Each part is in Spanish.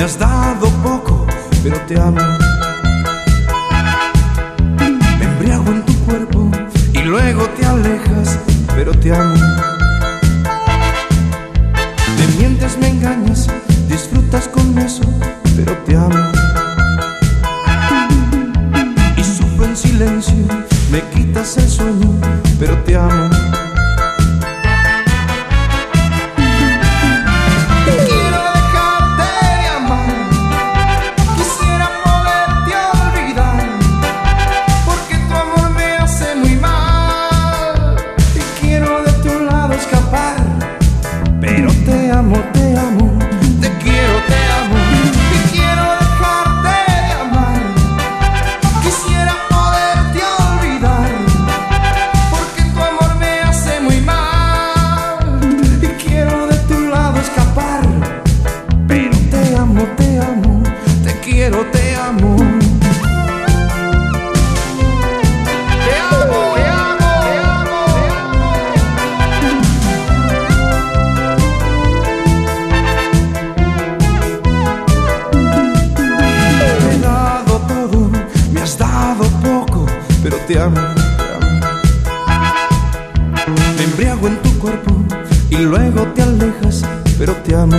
Me has dado poco, pero te amo. Me embriago en tu cuerpo y luego te alejas, pero te amo. Me mientes, me engañas, disfrutas con eso, pero te amo. Y sufro en silencio, me quitas el sueño, pero te amo. Pero te amo, te quiero, te amo. Y quiero dejarte de amar. Quisiera poderte olvidar, porque tu amor me hace muy mal. Y quiero de tu lado escapar. Pero te amo, te quiero, te amo. Pero te amo, te amo. Me embriago en tu cuerpo y luego te alejas, pero te amo.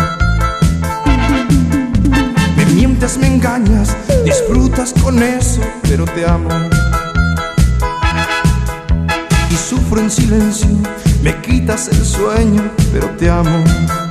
Me mientes, me engañas, disfrutas con eso, pero te amo. Y sufro en silencio, me quitas el sueño, pero te amo.